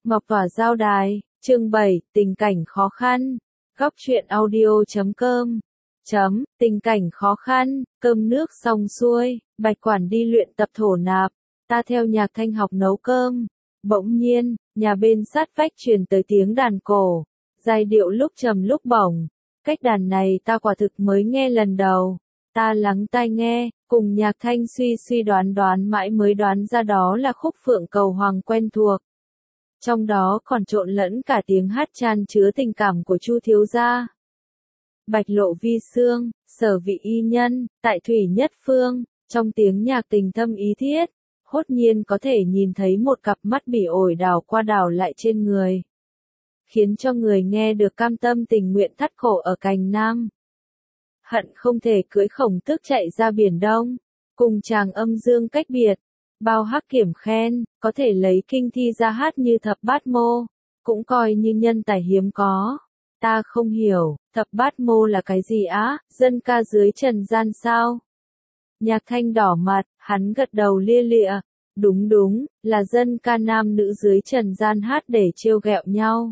Ngọc Tỏa giao đài, chương 7, tình cảnh khó khăn. Góc truyện audio.com. Tình cảnh khó khăn, cơm nước xong xuôi, Bạch Quản đi luyện tập thổ nạp, ta theo Nhạc Thanh học nấu cơm. Bỗng nhiên, nhà bên sát vách truyền tới tiếng đàn cổ, giai điệu lúc trầm lúc bổng. Cách đàn này ta quả thực mới nghe lần đầu. Ta lắng tai nghe, cùng Nhạc Thanh suy đoán mãi mới đoán ra đó là khúc Phượng Cầu Hoàng quen thuộc. Trong đó còn trộn lẫn cả tiếng hát chan chứa tình cảm của Chu thiếu gia. Bạch lộ vi xương, sở vị y nhân, tại thủy nhất phương, trong tiếng nhạc tình thâm ý thiết, hốt nhiên có thể nhìn thấy một cặp mắt bỉ ổi đảo qua đảo lại trên người. Khiến cho người nghe được cam tâm tình nguyện thắt cổ ở cành nam. Hận không thể cưỡi khổng tước chạy ra biển Đông, cùng chàng âm dương cách biệt. Bao Hắc Kiểm khen, có thể lấy kinh thi ra hát như thập bát mô, cũng coi như nhân tài hiếm có. Ta không hiểu, thập bát mô là cái gì á, dân ca dưới trần gian sao? Nhạc Thanh đỏ mặt, hắn gật đầu lia lịa. Đúng, là dân ca nam nữ dưới trần gian hát để trêu ghẹo nhau.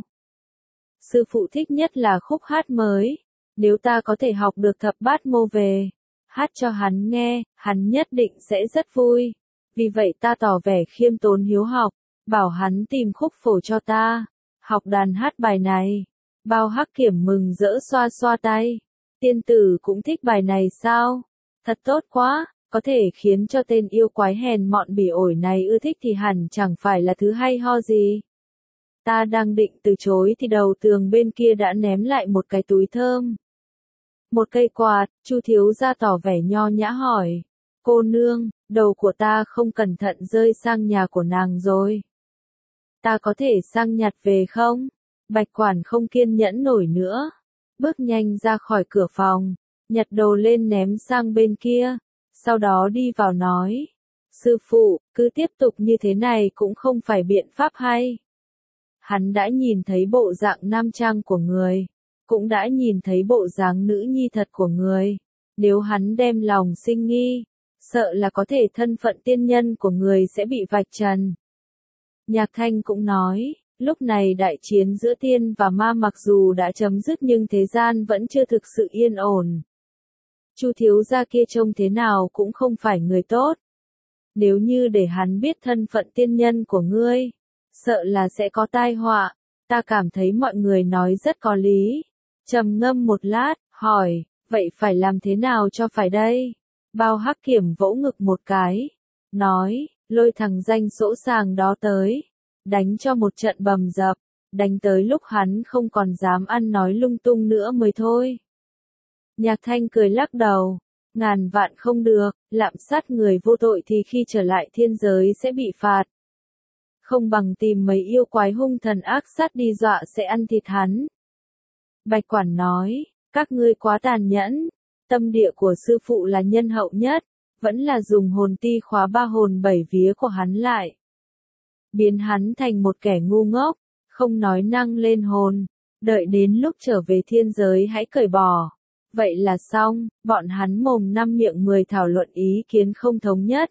Sư phụ thích nhất là khúc hát mới. Nếu ta có thể học được thập bát mô về, hát cho hắn nghe, hắn nhất định sẽ rất vui. Vì vậy ta tỏ vẻ khiêm tốn hiếu học, bảo hắn tìm khúc phổ cho ta, học đàn hát bài này. Bao Hắc Kiểm mừng rỡ xoa tay. Tiên tử cũng thích bài này sao? Thật tốt quá, có thể khiến cho tên yêu quái hèn mọn bỉ ổi này ưa thích thì hẳn chẳng phải là thứ hay ho gì. Ta đang định từ chối thì đầu tường bên kia đã ném lại một cái túi thơm. Một cây quạt, Chu thiếu gia tỏ vẻ nho nhã hỏi. Cô nương, đầu của ta không cẩn thận rơi sang nhà của nàng rồi. Ta có thể sang nhặt về không? Bạch Quản không kiên nhẫn nổi nữa. Bước nhanh ra khỏi cửa phòng, nhặt đồ lên ném sang bên kia. Sau đó đi vào nói. Sư phụ, cứ tiếp tục như thế này cũng không phải biện pháp hay. Hắn đã nhìn thấy bộ dạng nam trang của người, cũng đã nhìn thấy bộ dáng nữ nhi thật của người. Nếu hắn đem lòng sinh nghi, sợ là có thể thân phận tiên nhân của người sẽ bị vạch trần. Nhạc Thanh cũng nói, lúc này đại chiến giữa tiên và ma mặc dù đã chấm dứt nhưng thế gian vẫn chưa thực sự yên ổn. Chu thiếu gia kia trông thế nào cũng không phải người tốt. Nếu như để hắn biết thân phận tiên nhân của ngươi, sợ là sẽ có tai họa. Ta cảm thấy mọi người nói rất có lý. Trầm ngâm một lát, hỏi, vậy phải làm thế nào cho phải đây? Bao Hắc Kiểm vỗ ngực một cái, nói, lôi thằng danh sỗ sàng đó tới, đánh cho một trận bầm dập, đánh tới lúc hắn không còn dám ăn nói lung tung nữa mới thôi. Nhạc Thanh cười lắc đầu, ngàn vạn không được, lạm sát người vô tội thì khi trở lại thiên giới sẽ bị phạt. Không bằng tìm mấy yêu quái hung thần ác sát đi dọa sẽ ăn thịt hắn. Bạch Quản nói, các ngươi quá tàn nhẫn. Tâm địa của sư phụ là nhân hậu nhất, vẫn là dùng hồn ti khóa ba hồn bảy vía của hắn lại. Biến hắn thành một kẻ ngu ngốc, không nói năng lên hồn, đợi đến lúc trở về thiên giới hãy cởi bỏ. Vậy là xong, bọn hắn mồm năm miệng 10 thảo luận ý kiến không thống nhất.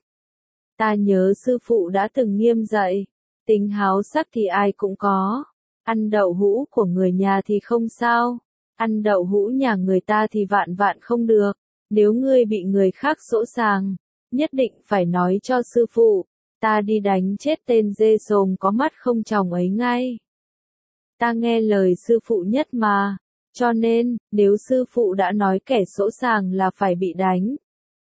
Ta nhớ sư phụ đã từng nghiêm dạy, tính háo sắc thì ai cũng có, ăn đậu hũ của người nhà thì không sao. Ăn đậu hũ nhà người ta thì vạn không được. Nếu ngươi bị người khác sỗ sàng, nhất định phải nói cho sư phụ, ta đi đánh chết tên dê sồm có mắt không tròng ấy ngay. Ta nghe lời sư phụ nhất mà, cho nên, nếu sư phụ đã nói kẻ sỗ sàng là phải bị đánh,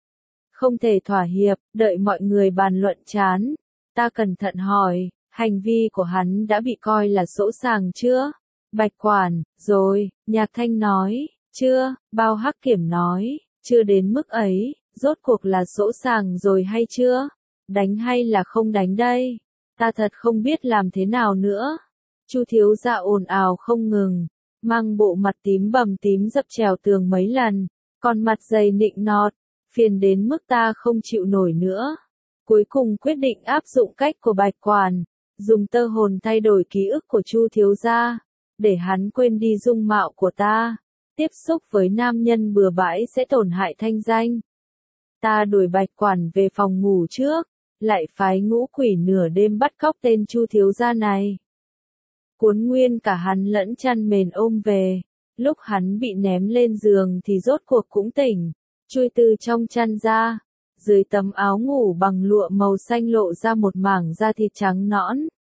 không thể thỏa hiệp, đợi mọi người bàn luận chán. Ta cẩn thận hỏi, hành vi của hắn đã bị coi là sỗ sàng chưa? Bạch Quản, rồi, Nhạc Thanh nói, chưa. Bao Hắc Kiểm nói, chưa đến mức ấy, rốt cuộc là sỗ sàng rồi hay chưa? Đánh hay là không đánh đây? Ta thật không biết làm thế nào nữa. Chu thiếu gia ồn ào không ngừng, mang bộ mặt tím bầm tím dập trèo tường mấy lần, còn mặt dày nịnh nọt, phiền đến mức ta không chịu nổi nữa. Cuối cùng quyết định áp dụng cách của Bạch Quản, dùng tơ hồn thay đổi ký ức của Chu thiếu gia, để hắn quên đi dung mạo của ta. Tiếp xúc với nam nhân bừa bãi sẽ tổn hại thanh danh. Ta đuổi Bạch Quản về phòng ngủ trước, lại phái ngũ quỷ nửa đêm bắt cóc tên Chu thiếu gia này. cuốn nguyên cả hắn lẫn chăn mền ôm về. Lúc hắn bị ném lên giường thì rốt cuộc cũng tỉnh, chui từ trong chăn ra. Dưới tấm áo ngủ bằng lụa màu xanh lộ ra một mảng da thịt trắng nõn.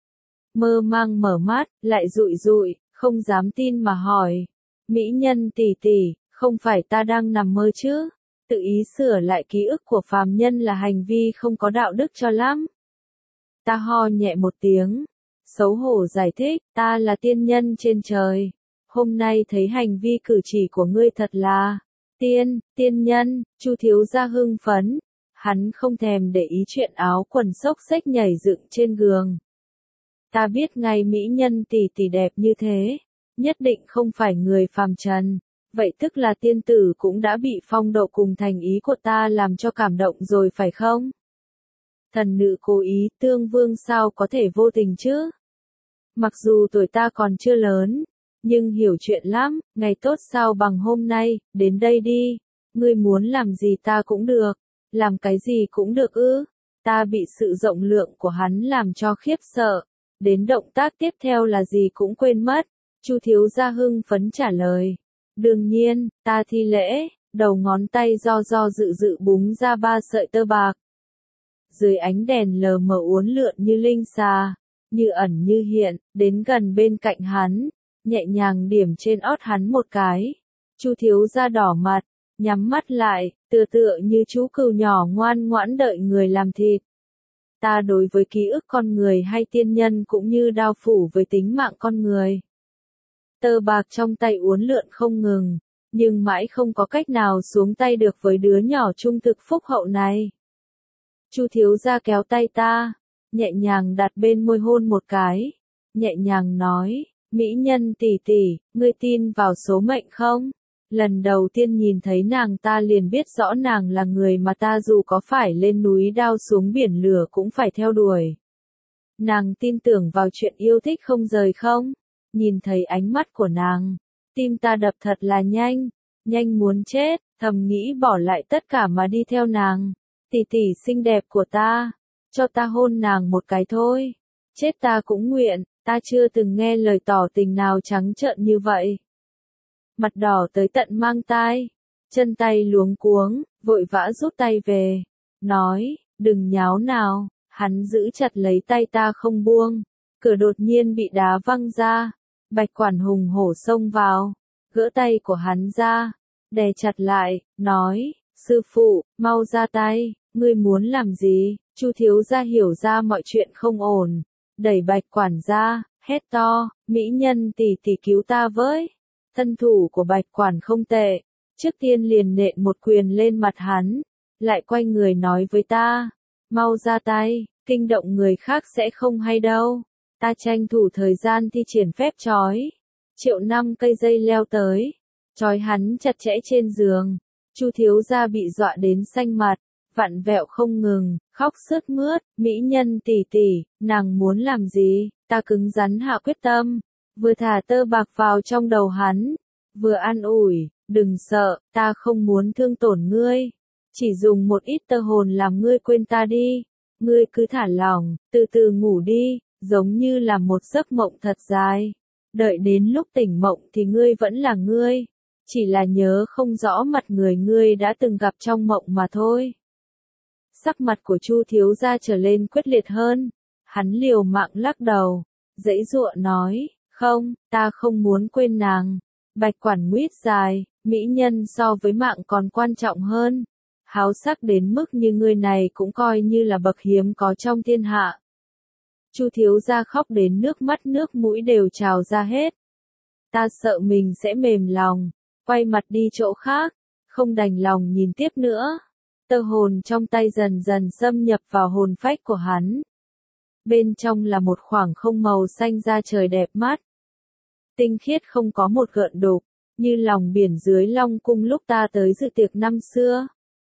Mơ màng mở mắt, lại dụi dụi, không dám tin mà hỏi. Mỹ nhân tỷ tỷ, không phải ta đang nằm mơ chứ? Tự ý sửa lại ký ức của phàm nhân là hành vi không có đạo đức cho lắm. Ta ho nhẹ một tiếng, xấu hổ giải thích, ta là tiên nhân trên trời. Hôm nay thấy hành vi cử chỉ của ngươi thật là tiên nhân. Chu thiếu gia hưng phấn, hắn không thèm để ý chuyện áo quần xốc xếch nhảy dựng trên giường. Ta biết ngay mỹ nhân tỷ tỷ đẹp như thế, nhất định không phải người phàm trần, vậy tức là tiên tử cũng đã bị phong độ cùng thành ý của ta làm cho cảm động rồi phải không? Thần nữ cố ý tương vương sao có thể vô tình chứ? Mặc dù tuổi ta còn chưa lớn, nhưng hiểu chuyện lắm, ngày tốt sao bằng hôm nay, đến đây đi, ngươi muốn làm gì ta cũng được, làm cái gì cũng được ư? Ta bị sự rộng lượng của hắn làm cho khiếp sợ, đến động tác tiếp theo là gì cũng quên mất. Chu thiếu gia hưng phấn trả lời, đương nhiên, ta thi lễ, đầu ngón tay do dự dự búng ra 3 sợi tơ bạc. Dưới ánh đèn lờ mờ uốn lượn như linh xà, như ẩn như hiện, đến gần bên cạnh hắn, nhẹ nhàng điểm trên ót hắn một cái. Chu thiếu gia đỏ mặt, nhắm mắt lại, tựa như chú cừu nhỏ ngoan ngoãn đợi người làm thịt. Ta đối với ký ức con người hay tiên nhân cũng như đao phủ với tính mạng con người. Tơ bạc trong tay uốn lượn không ngừng, nhưng mãi không có cách nào xuống tay được với đứa nhỏ trung thực phúc hậu này. Chu thiếu gia kéo tay ta, nhẹ nhàng đặt bên môi hôn một cái, nhẹ nhàng nói, mỹ nhân tỷ tỷ, ngươi tin vào số mệnh không? Lần đầu tiên nhìn thấy nàng ta liền biết rõ nàng là người mà ta dù có phải lên núi đao xuống biển lửa cũng phải theo đuổi. Nàng tin tưởng vào chuyện yêu thích không rời không? Nhìn thấy ánh mắt của nàng, tim ta đập thật là nhanh, nhanh muốn chết, thầm nghĩ bỏ lại tất cả mà đi theo nàng. Tỷ tỷ xinh đẹp của ta, cho ta hôn nàng một cái thôi. Chết ta cũng nguyện, ta chưa từng nghe lời tỏ tình nào trắng trợn như vậy. Mặt đỏ tới tận mang tai, chân tay luống cuống, vội vã rút tay về, nói, đừng nháo nào. Hắn giữ chặt lấy tay ta không buông, cửa đột nhiên bị đá văng ra, Bạch Quản hùng hổ xông vào, gỡ tay của hắn ra, đè chặt lại, nói, sư phụ, mau ra tay, ngươi muốn làm gì? Chu thiếu gia hiểu ra mọi chuyện không ổn, đẩy Bạch Quản ra, hét to, mỹ nhân tỷ tỷ cứu ta với. Thân thủ của Bạch Quản không tệ, trước tiên liền nện một quyền lên mặt hắn, lại quay người nói với ta, mau ra tay, kinh động người khác sẽ không hay đâu. Ta tranh thủ thời gian thi triển phép trói, triệu 5 cây dây leo tới, trói hắn chặt chẽ trên giường. Chu thiếu gia bị dọa đến xanh mặt, vặn vẹo không ngừng, khóc sướt mướt, mỹ nhân tỷ tỷ, nàng muốn làm gì? Ta cứng rắn hạ quyết tâm, vừa thả tơ bạc vào trong đầu hắn, vừa an ủi, đừng sợ, ta không muốn thương tổn ngươi, chỉ dùng một ít tơ hồn làm ngươi quên ta đi, ngươi cứ thả lỏng, từ từ ngủ đi, giống như là một giấc mộng thật dài, đợi đến lúc tỉnh mộng thì ngươi vẫn là ngươi, chỉ là nhớ không rõ mặt người ngươi đã từng gặp trong mộng mà thôi. Sắc mặt của Chu thiếu gia trở lên quyết liệt hơn, hắn liều mạng lắc đầu, giãy giụa nói, không, ta không muốn quên nàng. Bạch Quản nguyết dài, mỹ nhân so với mạng còn quan trọng hơn. Háo sắc đến mức như ngươi này cũng coi như là bậc hiếm có trong thiên hạ. Chu thiếu gia khóc đến nước mắt nước mũi đều trào ra hết. Ta sợ mình sẽ mềm lòng, quay mặt đi chỗ khác, không đành lòng nhìn tiếp nữa. Tơ hồn trong tay dần dần xâm nhập vào hồn phách của hắn. Bên trong là một khoảng không màu xanh da trời đẹp mắt. Tinh khiết không có một gợn đục, như lòng biển dưới Long Cung lúc ta tới dự tiệc năm xưa.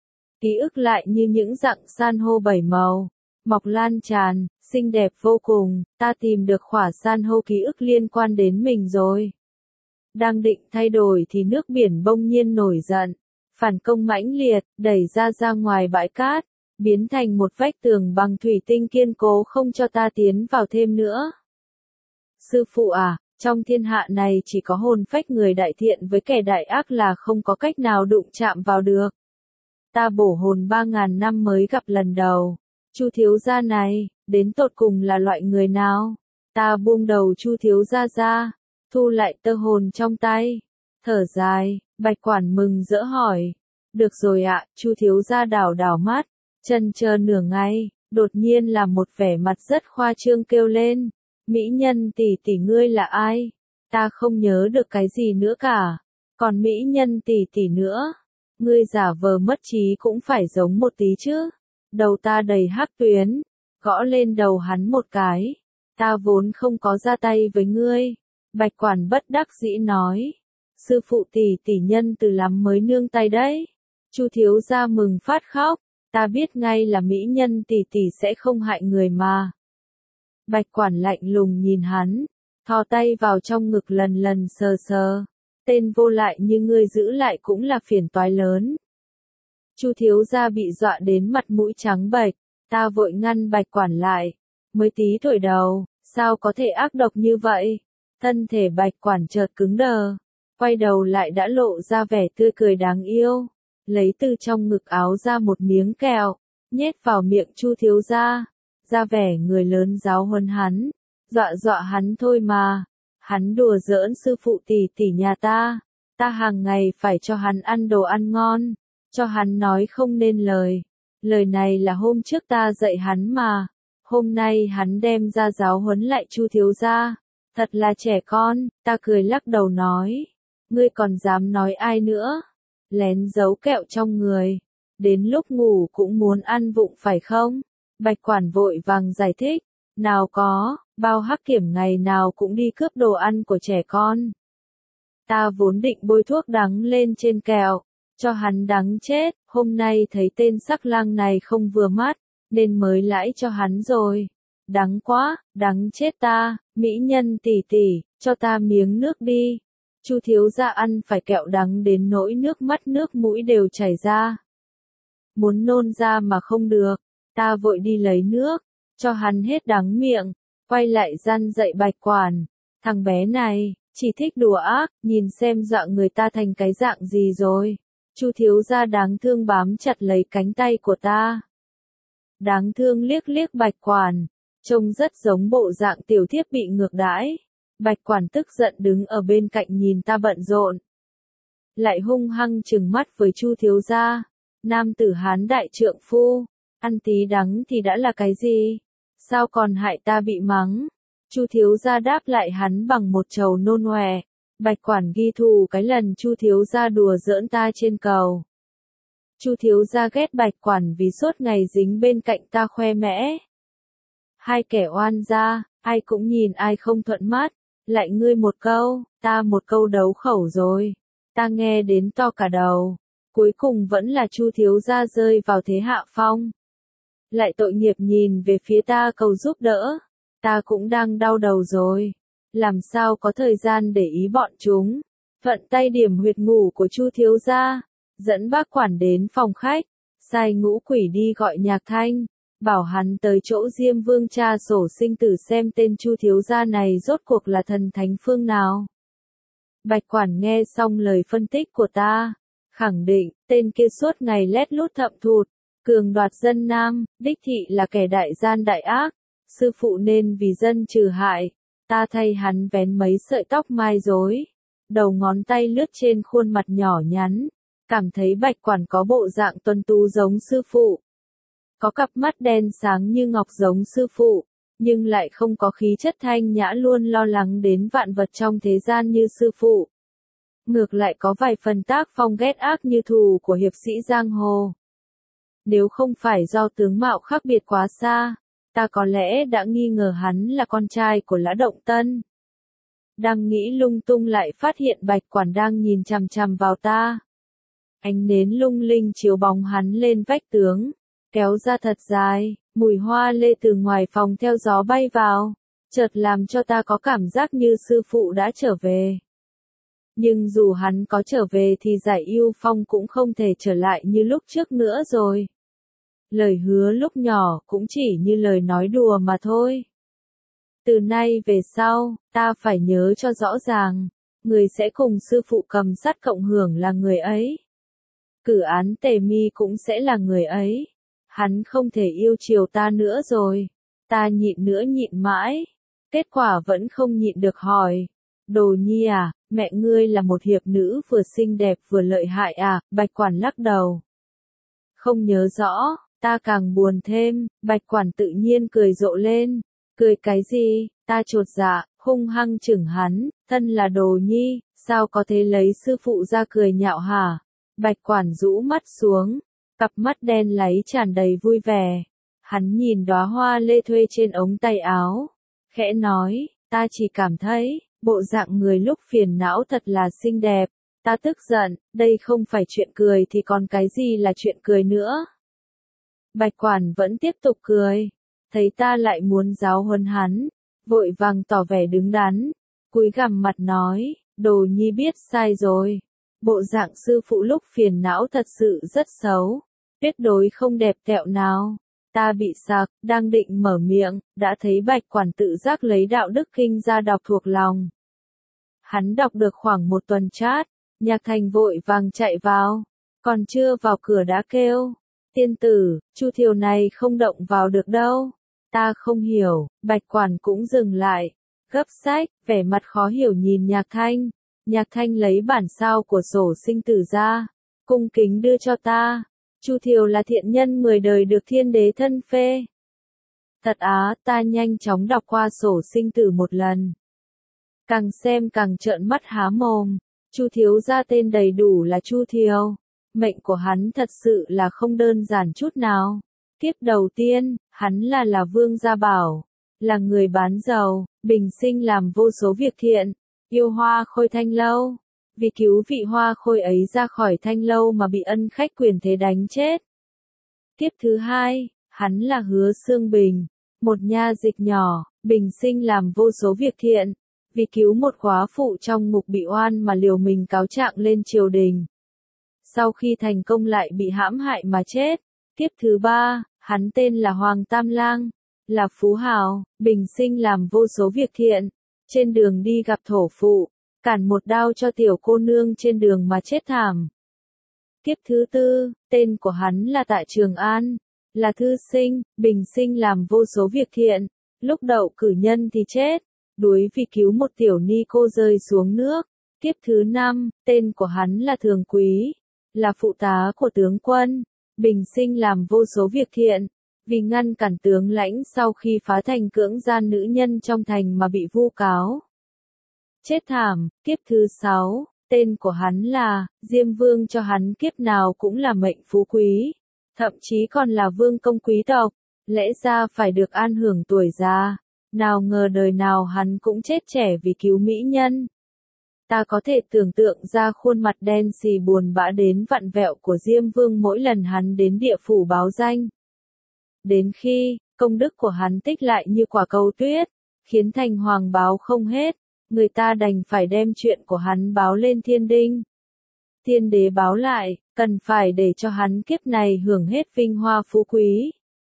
Ký ức lại như những dặng san hô bảy màu, mọc lan tràn, xinh đẹp vô cùng, ta tìm được khỏa san hô ký ức liên quan đến mình rồi. Đang định thay đổi thì nước biển bỗng nhiên nổi giận, phản công mãnh liệt, đẩy ra ngoài bãi cát, biến thành một vách tường bằng thủy tinh kiên cố không cho ta tiến vào thêm nữa. Sư phụ à, trong thiên hạ này chỉ có hồn phách người đại thiện với kẻ đại ác là không có cách nào đụng chạm vào được. Ta bổ hồn 3.000 năm mới gặp lần đầu. Chu thiếu gia này, đến tột cùng là loại người nào? Ta buông đầu Chu thiếu gia ra, thu lại tơ hồn trong tay. Thở dài, Bạch Quản mừng rỡ hỏi. Được rồi ạ, Chu thiếu gia đảo đảo mắt, chần chờ nửa ngày, đột nhiên là một vẻ mặt rất khoa trương kêu lên. Mỹ nhân tỷ tỷ ngươi là ai? Ta không nhớ được cái gì nữa cả. Còn mỹ nhân tỷ tỷ nữa? Ngươi giả vờ mất trí cũng phải giống một tí chứ. Đầu ta đầy hắc tuyến, gõ lên đầu hắn một cái. Ta vốn không có ra tay với ngươi. Bạch Quản bất đắc dĩ nói. Sư phụ tỷ tỷ nhân từ lắm mới nương tay đấy. Chu thiếu gia mừng phát khóc. Ta biết ngay là mỹ nhân tỷ tỷ sẽ không hại người mà. Bạch Quản lạnh lùng nhìn hắn, thò tay vào trong ngực lần lần sờ sờ. Tên vô lại như ngươi giữ lại cũng là phiền toái lớn. Chu thiếu gia bị dọa đến mặt mũi trắng bệch, ta vội ngăn Bạch Quản lại. Mới tí tuổi đầu, sao có thể ác độc như vậy? Thân thể Bạch Quản chợt cứng đờ, quay đầu lại đã lộ ra vẻ tươi cười đáng yêu, lấy từ trong ngực áo ra một miếng kẹo, nhét vào miệng Chu thiếu gia, ra vẻ người lớn giáo huấn hắn, dọa hắn thôi mà. Hắn đùa giỡn sư phụ tỷ tỷ nhà ta hàng ngày phải cho hắn ăn đồ ăn ngon, cho hắn nói không nên lời. Lời này là hôm trước ta dạy hắn mà, hôm nay hắn đem ra giáo huấn lại Chu thiếu gia, thật là trẻ con. Ta cười lắc đầu nói, ngươi còn dám nói ai nữa? Lén giấu kẹo trong người, đến lúc ngủ cũng muốn ăn vụng phải không? Bạch Quản vội vàng giải thích, nào có, bao hắc kiểm ngày nào cũng đi cướp đồ ăn của trẻ con. Ta vốn định bôi thuốc đắng lên trên kẹo, cho hắn đắng chết, hôm nay thấy tên sắc lang này không vừa mắt, nên mới lãi cho hắn rồi. Đắng quá, đắng chết ta, mỹ nhân tỷ tỷ, cho ta miếng nước đi. Chu thiếu gia ăn phải kẹo đắng đến nỗi nước mắt nước mũi đều chảy ra. Muốn nôn ra mà không được, ta vội đi lấy nước, cho hắn hết đắng miệng, quay lại răn dạy Bạch Quản. Thằng bé này, chỉ thích đùa ác, nhìn xem dọa người ta thành cái dạng gì rồi. Chu thiếu gia đáng thương bám chặt lấy cánh tay của ta. Đáng thương liếc liếc Bạch Quản, trông rất giống bộ dạng tiểu thiếp bị ngược đãi. Bạch Quản tức giận đứng ở bên cạnh nhìn ta bận rộn, lại hung hăng trừng mắt với Chu thiếu gia. Nam tử Hán đại trượng phu, ăn tí đắng thì đã là cái gì? Sao còn hại ta bị mắng? Chu thiếu gia đáp lại hắn bằng một trầu nôn ọe. Bạch Quản ghi thù cái lần Chu thiếu gia đùa giỡn ta trên cầu. Chu thiếu gia ghét Bạch Quản vì suốt ngày dính bên cạnh ta khoe mẽ. Hai kẻ oan gia, ai cũng nhìn ai không thuận mắt. Lại ngươi một câu, ta một câu đấu khẩu rồi. Ta nghe đến to cả đầu. Cuối cùng vẫn là Chu thiếu gia rơi vào thế hạ phong. Lại tội nghiệp nhìn về phía ta cầu giúp đỡ. Ta cũng đang đau đầu rồi. Làm sao có thời gian để ý bọn chúng. Thuận tay điểm huyệt ngủ của Chu thiếu gia, dẫn bác Quản đến phòng khách, sai Ngũ Quỷ đi gọi Nhạc Thanh, bảo hắn tới chỗ Diêm Vương tra sổ sinh tử xem tên Chu thiếu gia này rốt cuộc là thần thánh phương nào. Bạch Quản nghe xong lời phân tích của ta, khẳng định, tên kia suốt ngày lét lút thậm thụt, cường đoạt dân nam, đích thị là kẻ đại gian đại ác, sư phụ nên vì dân trừ hại. Ta thay hắn vén mấy sợi tóc mai rối, đầu ngón tay lướt trên khuôn mặt nhỏ nhắn, cảm thấy Bạch Quản có bộ dạng tuấn tú giống sư phụ. Có cặp mắt đen sáng như ngọc giống sư phụ, nhưng lại không có khí chất thanh nhã luôn lo lắng đến vạn vật trong thế gian như sư phụ. Ngược lại có vài phần tác phong ghét ác như thù của hiệp sĩ giang hồ. Nếu không phải do tướng mạo khác biệt quá xa, ta có lẽ đã nghi ngờ hắn là con trai của Lã Động Tân. Đang nghĩ lung tung lại phát hiện Bạch Quản đang nhìn chằm chằm vào ta. Ánh nến lung linh chiếu bóng hắn lên vách tường, kéo ra thật dài, mùi hoa lê từ ngoài phòng theo gió bay vào, chợt làm cho ta có cảm giác như sư phụ đã trở về. Nhưng dù hắn có trở về thì Giải Yêu Phong cũng không thể trở lại như lúc trước nữa rồi. Lời hứa lúc nhỏ cũng chỉ như lời nói đùa mà thôi. Từ nay về sau, ta phải nhớ cho rõ ràng, người sẽ cùng sư phụ cầm sắt cộng hưởng là người ấy. Cử án Tề Mi cũng sẽ là người ấy. Hắn không thể yêu chiều ta nữa rồi. Ta nhịn nữa nhịn mãi. Kết quả vẫn không nhịn được hỏi. Đồ Nhi à, mẹ ngươi là một hiệp nữ vừa xinh đẹp vừa lợi hại à? Bạch Quản lắc đầu. Không nhớ rõ, ta càng buồn thêm. Bạch Quản tự nhiên cười rộ lên. Cười cái gì? Ta chột dạ, hung hăng chừng hắn. Thân là Đồ Nhi, sao có thể lấy sư phụ ra cười nhạo hả? Bạch Quản rũ mắt xuống, cặp mắt đen láy tràn đầy vui vẻ. Hắn nhìn đóa hoa lê thuê trên ống tay áo, khẽ nói, ta chỉ cảm thấy, bộ dạng người lúc phiền não thật là xinh đẹp. Ta tức giận, đây không phải chuyện cười thì còn cái gì là chuyện cười nữa. Bạch Quản vẫn tiếp tục cười, thấy ta lại muốn giáo huấn hắn, vội vàng tỏ vẻ đứng đắn, cúi gằm mặt nói, Đồ Nhi biết sai rồi. Bộ dạng sư phụ lúc phiền não thật sự rất xấu, tuyệt đối không đẹp tẹo nào. Ta bị sặc, đang định mở miệng, đã thấy Bạch Quản tự giác lấy đạo đức kinh ra đọc thuộc lòng. Hắn đọc được khoảng một tuần chát, Nhạc Thành vội vàng chạy vào, còn chưa vào cửa đã kêu, tiên tử, Chu Thiều này không động vào được đâu. Ta không hiểu, Bạch Quản cũng dừng lại, gấp sách, vẻ mặt khó hiểu nhìn Nhạc Thanh. Nhạc Thanh lấy bản sao của sổ sinh tử ra, cung kính đưa cho ta. Chu Thiều là thiện nhân 10 đời được thiên đế thân phê. Thật á, ta nhanh chóng đọc qua sổ sinh tử một lần. Càng xem càng trợn mắt há mồm. Chu thiếu gia tên đầy đủ là Chu Thiều. Mệnh của hắn thật sự là không đơn giản chút nào. Kiếp đầu tiên, hắn là Vương Gia Bảo, là người bán dầu, bình sinh làm vô số việc thiện. Yêu Hoa Khôi Thanh Lâu, vì cứu vị Hoa Khôi ấy ra khỏi Thanh Lâu mà bị ân khách quyền thế đánh chết. Kiếp thứ hai, hắn là Hứa Xương Bình, một nha dịch nhỏ, bình sinh làm vô số việc thiện, vì cứu một góa phụ trong ngục bị oan mà liều mình cáo trạng lên triều đình. Sau khi thành công lại bị hãm hại mà chết. Kiếp thứ ba, hắn tên là Hoàng Tam Lang, là phú hào, bình sinh làm vô số việc thiện. Trên đường đi gặp thổ phụ, cản một đao cho tiểu cô nương trên đường mà chết thảm. Kiếp thứ tư, tên của hắn là Tạ Trường An, là thư sinh, bình sinh làm vô số việc thiện, lúc đậu cử nhân thì chết, đuối vì cứu một tiểu ni cô rơi xuống nước. Kiếp thứ năm, tên của hắn là Thường Quý, là phụ tá của tướng quân, bình sinh làm vô số việc thiện, vì ngăn cản tướng lãnh sau khi phá thành cưỡng gian nữ nhân trong thành mà bị vu cáo. Chết thảm. Kiếp thứ sáu, tên của hắn là Diêm Vương, cho hắn kiếp nào cũng là mệnh phú quý, thậm chí còn là vương công quý tộc, lẽ ra phải được an hưởng tuổi già, nào ngờ đời nào hắn cũng chết trẻ vì cứu mỹ nhân. Ta có thể tưởng tượng ra khuôn mặt đen xì buồn bã đến vặn vẹo của Diêm Vương mỗi lần hắn đến địa phủ báo danh. Đến khi, công đức của hắn tích lại như quả cầu tuyết, khiến thành hoàng báo không hết, người ta đành phải đem chuyện của hắn báo lên thiên đinh. Thiên đế báo lại, cần phải để cho hắn kiếp này hưởng hết vinh hoa phú quý.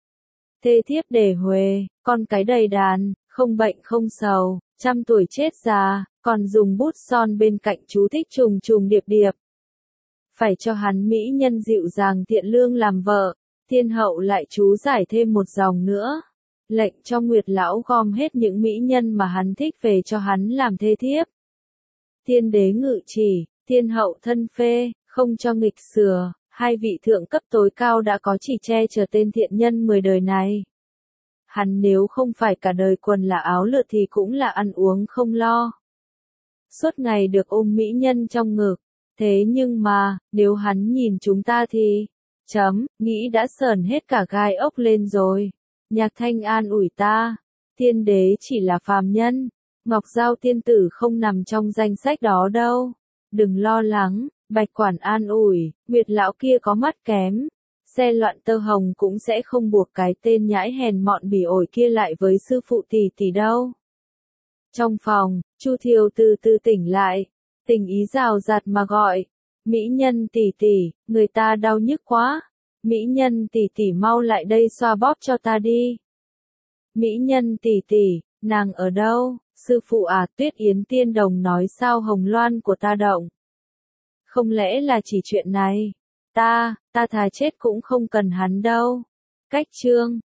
Thê thiếp để huề, con cái đầy đàn, không bệnh không sầu, trăm tuổi chết già, còn dùng bút son bên cạnh chú thích trùng trùng điệp điệp. Phải cho hắn mỹ nhân dịu dàng thiện lương làm vợ. Thiên hậu lại chú giải thêm một dòng nữa, lệnh cho Nguyệt lão gom hết những mỹ nhân mà hắn thích về cho hắn làm thê thiếp. Thiên đế ngự chỉ, thiên hậu thân phê, không cho nghịch sửa, hai vị thượng cấp tối cao đã có chỉ che chở tên thiện nhân 10 đời này. Hắn nếu không phải cả đời quần là áo lượt thì cũng là ăn uống không lo. Suốt ngày được ôm mỹ nhân trong ngực, thế nhưng mà, nếu hắn nhìn chúng ta thì... nghĩ đã sờn hết cả gai ốc lên rồi. Nhạc Thanh an ủi ta, thiên đế chỉ là phàm nhân, Ngọc Giao tiên tử không nằm trong danh sách đó đâu. Đừng lo lắng, Bạch Quản an ủi, Nguyệt lão kia có mắt kém, xe loạn tơ hồng cũng sẽ không buộc cái tên nhãi hèn mọn bỉ ổi kia lại với sư phụ tỷ tỷ đâu. Trong phòng, Chu Thiều từ từ tỉnh lại, tình ý rào rạt mà gọi, mỹ nhân tỷ tỷ, người ta đau nhức quá. Mỹ nhân tỷ tỷ mau lại đây xoa bóp cho ta đi. Mỹ nhân tỷ tỷ, Nàng ở đâu? Sư phụ à, Tuyết Yến Tiên Đồng nói sao Hồng Loan của ta động. Không lẽ là chỉ chuyện này? Ta thà chết cũng không cần hắn đâu. Cách chương